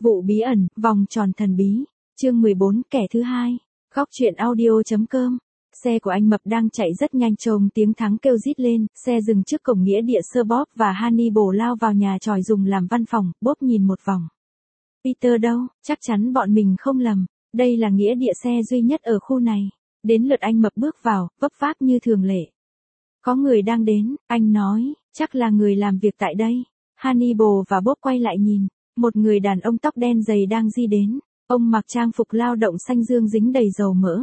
Vụ bí ẩn, vòng tròn thần bí. Chương 14, kẻ thứ hai. Góc truyện audio.com. Xe của anh Mập đang chạy rất nhanh, trồm tiếng thắng kêu rít lên, xe dừng trước cổng nghĩa địa Sir Bob và Hannibal lao vào nhà tròi dùng làm văn phòng. Bob nhìn một vòng. Peter đâu, chắc chắn bọn mình không lầm. Đây là nghĩa địa xe duy nhất ở khu này. Đến lượt anh Mập bước vào, vấp váp như thường lệ. Có người đang đến, anh nói, chắc là người làm việc tại đây. Hannibal và Bob quay lại nhìn. Một người đàn ông tóc đen dày đang di đến. Ông mặc trang phục lao động xanh dương dính đầy dầu mỡ.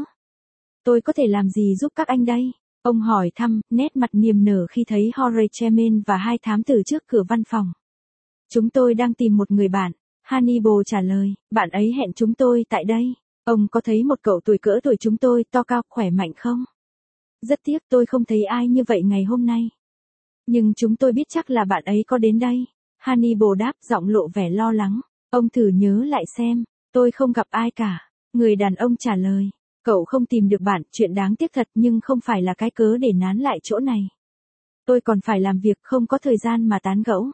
Tôi có thể làm gì giúp các anh đây? Ông hỏi thăm, nét mặt niềm nở khi thấy Horace Chemin và hai thám tử trước cửa văn phòng. Chúng tôi đang tìm một người bạn. Hannibal trả lời, bạn ấy hẹn chúng tôi tại đây. Ông có thấy một cậu tuổi cỡ tuổi chúng tôi, to cao, khỏe mạnh không? Rất tiếc tôi không thấy ai như vậy ngày hôm nay. Nhưng chúng tôi biết chắc là bạn ấy có đến đây. Hannibal đáp, giọng lộ vẻ lo lắng. Ông thử nhớ lại xem, tôi không gặp ai cả. Người đàn ông trả lời, cậu không tìm được bạn, chuyện đáng tiếc thật, nhưng không phải là cái cớ để nán lại chỗ này. Tôi còn phải làm việc, không có thời gian mà tán gẫu.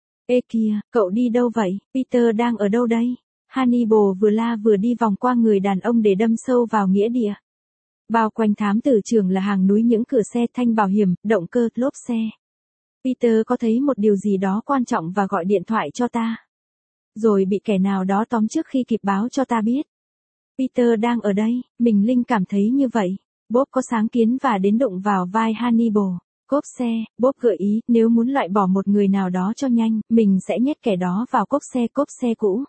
Ê kìa, cậu đi đâu vậy? Peter đang ở đâu đây? Hannibal vừa la vừa đi vòng qua người đàn ông để đâm sâu vào nghĩa địa. Bao quanh thám tử trưởng là hàng núi những cửa xe, thanh bảo hiểm, động cơ, lốp xe. Peter có thấy một điều gì đó quan trọng và gọi điện thoại cho ta. Rồi bị kẻ nào đó tóm trước khi kịp báo cho ta biết. Peter đang ở đây, mình linh cảm thấy như vậy. Bob có sáng kiến và đến đụng vào vai Hannibal. Cốp xe, Bob gợi ý, nếu muốn loại bỏ một người nào đó cho nhanh, mình sẽ nhét kẻ đó vào cốp xe cũ.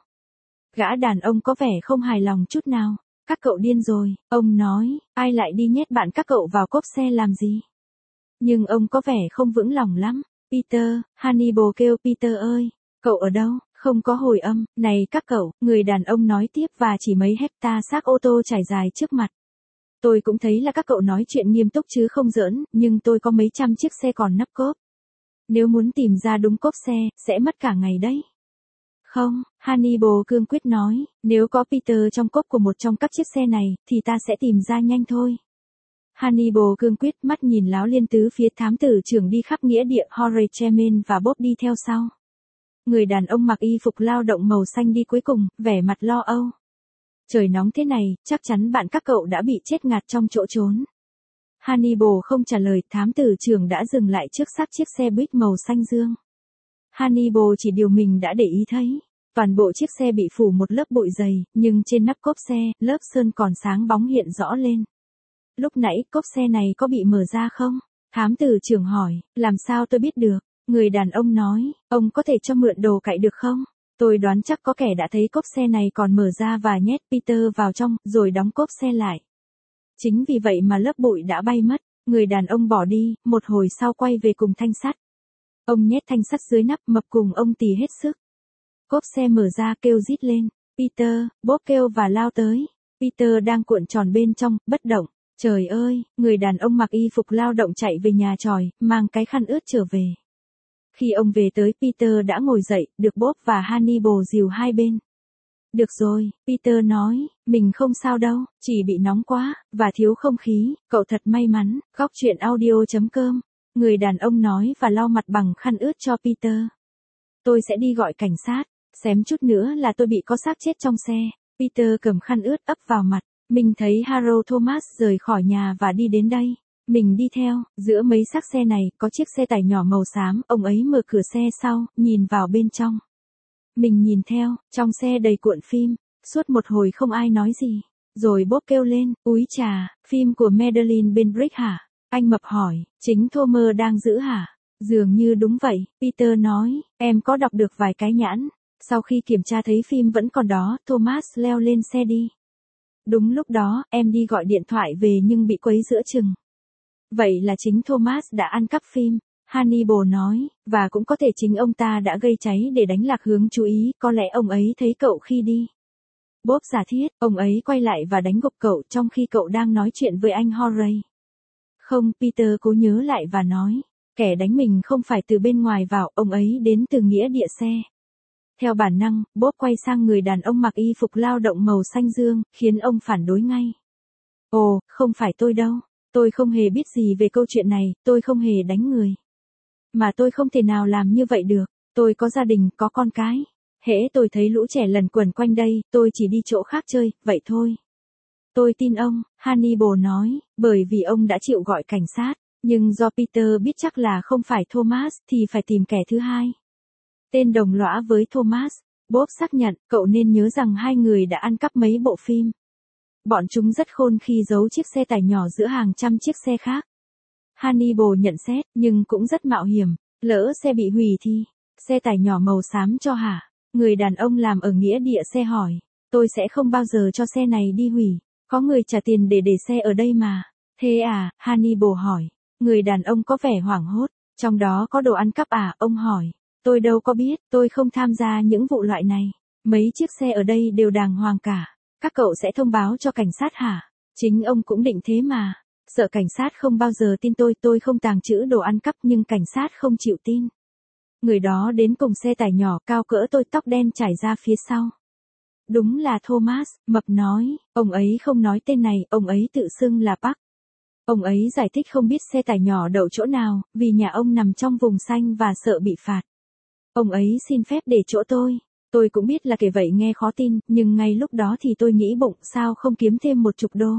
Gã đàn ông có vẻ không hài lòng chút nào. Các cậu điên rồi, ông nói, ai lại đi nhét bạn các cậu vào cốp xe làm gì? Nhưng ông có vẻ không vững lòng lắm. Peter, Hannibal kêu, Peter ơi, cậu ở đâu? Không có hồi âm. Này các cậu, người đàn ông nói tiếp và chỉ mấy hecta xác ô tô trải dài trước mặt. Tôi cũng thấy là các cậu nói chuyện nghiêm túc chứ không giỡn, nhưng tôi có mấy trăm chiếc xe còn nắp cốp. Nếu muốn tìm ra đúng cốp xe, sẽ mất cả ngày đấy. Không, Hannibal cương quyết nói, nếu có Peter trong cốp của một trong các chiếc xe này, thì ta sẽ tìm ra nhanh thôi. Hannibal cương quyết, mắt nhìn láo liên tứ phía, thám tử trưởng đi khắp nghĩa địa, Horace Chemin và Bob đi theo sau. Người đàn ông mặc y phục lao động màu xanh đi cuối cùng, vẻ mặt lo âu. Trời nóng thế này, chắc chắn bạn các cậu đã bị chết ngạt trong chỗ trốn. Hannibal không trả lời, thám tử trưởng đã dừng lại trước xác chiếc xe buýt màu xanh dương. Hannibal chỉ điều mình đã để ý thấy. Toàn bộ chiếc xe bị phủ một lớp bụi dày, nhưng trên nắp cốp xe, lớp sơn còn sáng bóng hiện rõ lên. Lúc nãy, cốp xe này có bị mở ra không? Thám tử trưởng hỏi, làm sao tôi biết được? Người đàn ông nói, ông có thể cho mượn đồ cậy được không? Tôi đoán chắc có kẻ đã thấy cốp xe này còn mở ra và nhét Peter vào trong, rồi đóng cốp xe lại. Chính vì vậy mà lớp bụi đã bay mất. Người đàn ông bỏ đi, một hồi sau quay về cùng thanh sắt. Ông nhét thanh sắt dưới nắp, Mập cùng ông tì hết sức. Cốp xe mở ra, kêu rít lên. Peter, Bob kêu và lao tới. Peter đang cuộn tròn bên trong, bất động. Trời ơi, người đàn ông mặc y phục lao động chạy về nhà tròi, mang cái khăn ướt trở về. Khi ông về tới, Peter đã ngồi dậy, được Bob và Hannibal dìu hai bên. Được rồi, Peter nói, mình không sao đâu, chỉ bị nóng quá, và thiếu không khí, cậu thật may mắn. Góc truyện audio.com. Người đàn ông nói và lau mặt bằng khăn ướt cho Peter. Tôi sẽ đi gọi cảnh sát, xém chút nữa là tôi bị có xác chết trong xe. Peter cầm khăn ướt ấp vào mặt. Mình thấy Harold Thomas rời khỏi nhà và đi đến đây. Mình đi theo, giữa mấy xác xe này, có chiếc xe tải nhỏ màu xám, ông ấy mở cửa xe sau, nhìn vào bên trong. Mình nhìn theo, trong xe đầy cuộn phim, suốt một hồi không ai nói gì. Rồi Bob kêu lên, úi chà, phim của Madeleine Benbrick hả? Anh Mập hỏi, chính Thomas đang giữ hả? Dường như đúng vậy, Peter nói, em có đọc được vài cái nhãn. Sau khi kiểm tra thấy phim vẫn còn đó, Thomas leo lên xe đi. Đúng lúc đó, em đi gọi điện thoại về nhưng bị quấy giữa chừng. Vậy là chính Thomas đã ăn cắp phim, Hannibal nói, và cũng có thể chính ông ta đã gây cháy để đánh lạc hướng chú ý, có lẽ ông ấy thấy cậu khi đi. Bob giả thiết, ông ấy quay lại và đánh gục cậu trong khi cậu đang nói chuyện với anh Horace. Không, Peter cố nhớ lại và nói, kẻ đánh mình không phải từ bên ngoài vào, ông ấy đến từ nghĩa địa xe. Theo bản năng, Bob quay sang người đàn ông mặc y phục lao động màu xanh dương, khiến ông phản đối ngay. Ồ, không phải tôi đâu. Tôi không hề biết gì về câu chuyện này, tôi không hề đánh người. Mà tôi không thể nào làm như vậy được, tôi có gia đình, có con cái. hễ tôi thấy lũ trẻ lần quần quanh đây, tôi chỉ đi chỗ khác chơi, vậy thôi. Tôi tin ông, Hannibal nói, bởi vì ông đã chịu gọi cảnh sát, nhưng do Peter biết chắc là không phải Thomas thì phải tìm kẻ thứ hai. Tên đồng lõa với Thomas, Bob xác nhận, cậu nên nhớ rằng hai người đã ăn cắp mấy bộ phim. Bọn chúng rất khôn khi giấu chiếc xe tải nhỏ giữa hàng trăm chiếc xe khác. Hannibal nhận xét, nhưng cũng rất mạo hiểm, lỡ xe bị hủy thì, xe tải nhỏ màu xám cho hả? Người đàn ông làm ở nghĩa địa xe hỏi, tôi sẽ không bao giờ cho xe này đi hủy, có người trả tiền để xe ở đây mà. Thế à, Hannibal hỏi, người đàn ông có vẻ hoảng hốt, trong đó có đồ ăn cắp à, ông hỏi. Tôi đâu có biết, tôi không tham gia những vụ loại này. Mấy chiếc xe ở đây đều đàng hoàng cả. Các cậu sẽ thông báo cho cảnh sát hả? Chính ông cũng định thế mà. Sợ cảnh sát không bao giờ tin tôi không tàng trữ đồ ăn cắp nhưng cảnh sát không chịu tin. Người đó đến cùng xe tải nhỏ cao cỡ tôi, tóc đen trải ra phía sau. Đúng là Thomas, Mập nói, ông ấy không nói tên này, ông ấy tự xưng là Park. Ông ấy giải thích không biết xe tải nhỏ đậu chỗ nào, vì nhà ông nằm trong vùng xanh và sợ bị phạt. Ông ấy xin phép để chỗ tôi cũng biết là kể vậy nghe khó tin, nhưng ngay lúc đó thì tôi nghĩ bụng sao không kiếm thêm 10 đô.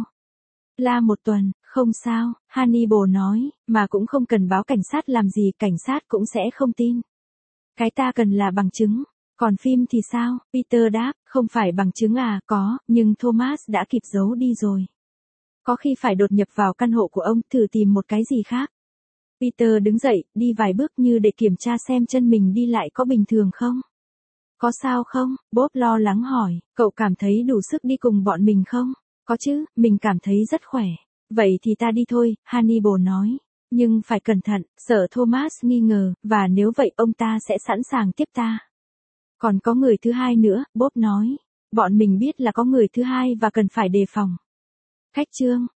La một tuần, không sao, Hannibal nói, mà cũng không cần báo cảnh sát làm gì, cảnh sát cũng sẽ không tin. Cái ta cần là bằng chứng, còn phim thì sao, Peter đáp, không phải bằng chứng à, có, nhưng Thomas đã kịp giấu đi rồi. Có khi phải đột nhập vào căn hộ của ông, thử tìm một cái gì khác. Peter đứng dậy, đi vài bước như để kiểm tra xem chân mình đi lại có bình thường không. Có sao không? Bob lo lắng hỏi, cậu cảm thấy đủ sức đi cùng bọn mình không? Có chứ, mình cảm thấy rất khỏe. Vậy thì ta đi thôi, Hannibal nói. Nhưng phải cẩn thận, sợ Thomas nghi ngờ, và nếu vậy ông ta sẽ sẵn sàng tiếp ta. Còn có người thứ hai nữa, Bob nói. Bọn mình biết là có người thứ hai và cần phải đề phòng. Khách trương.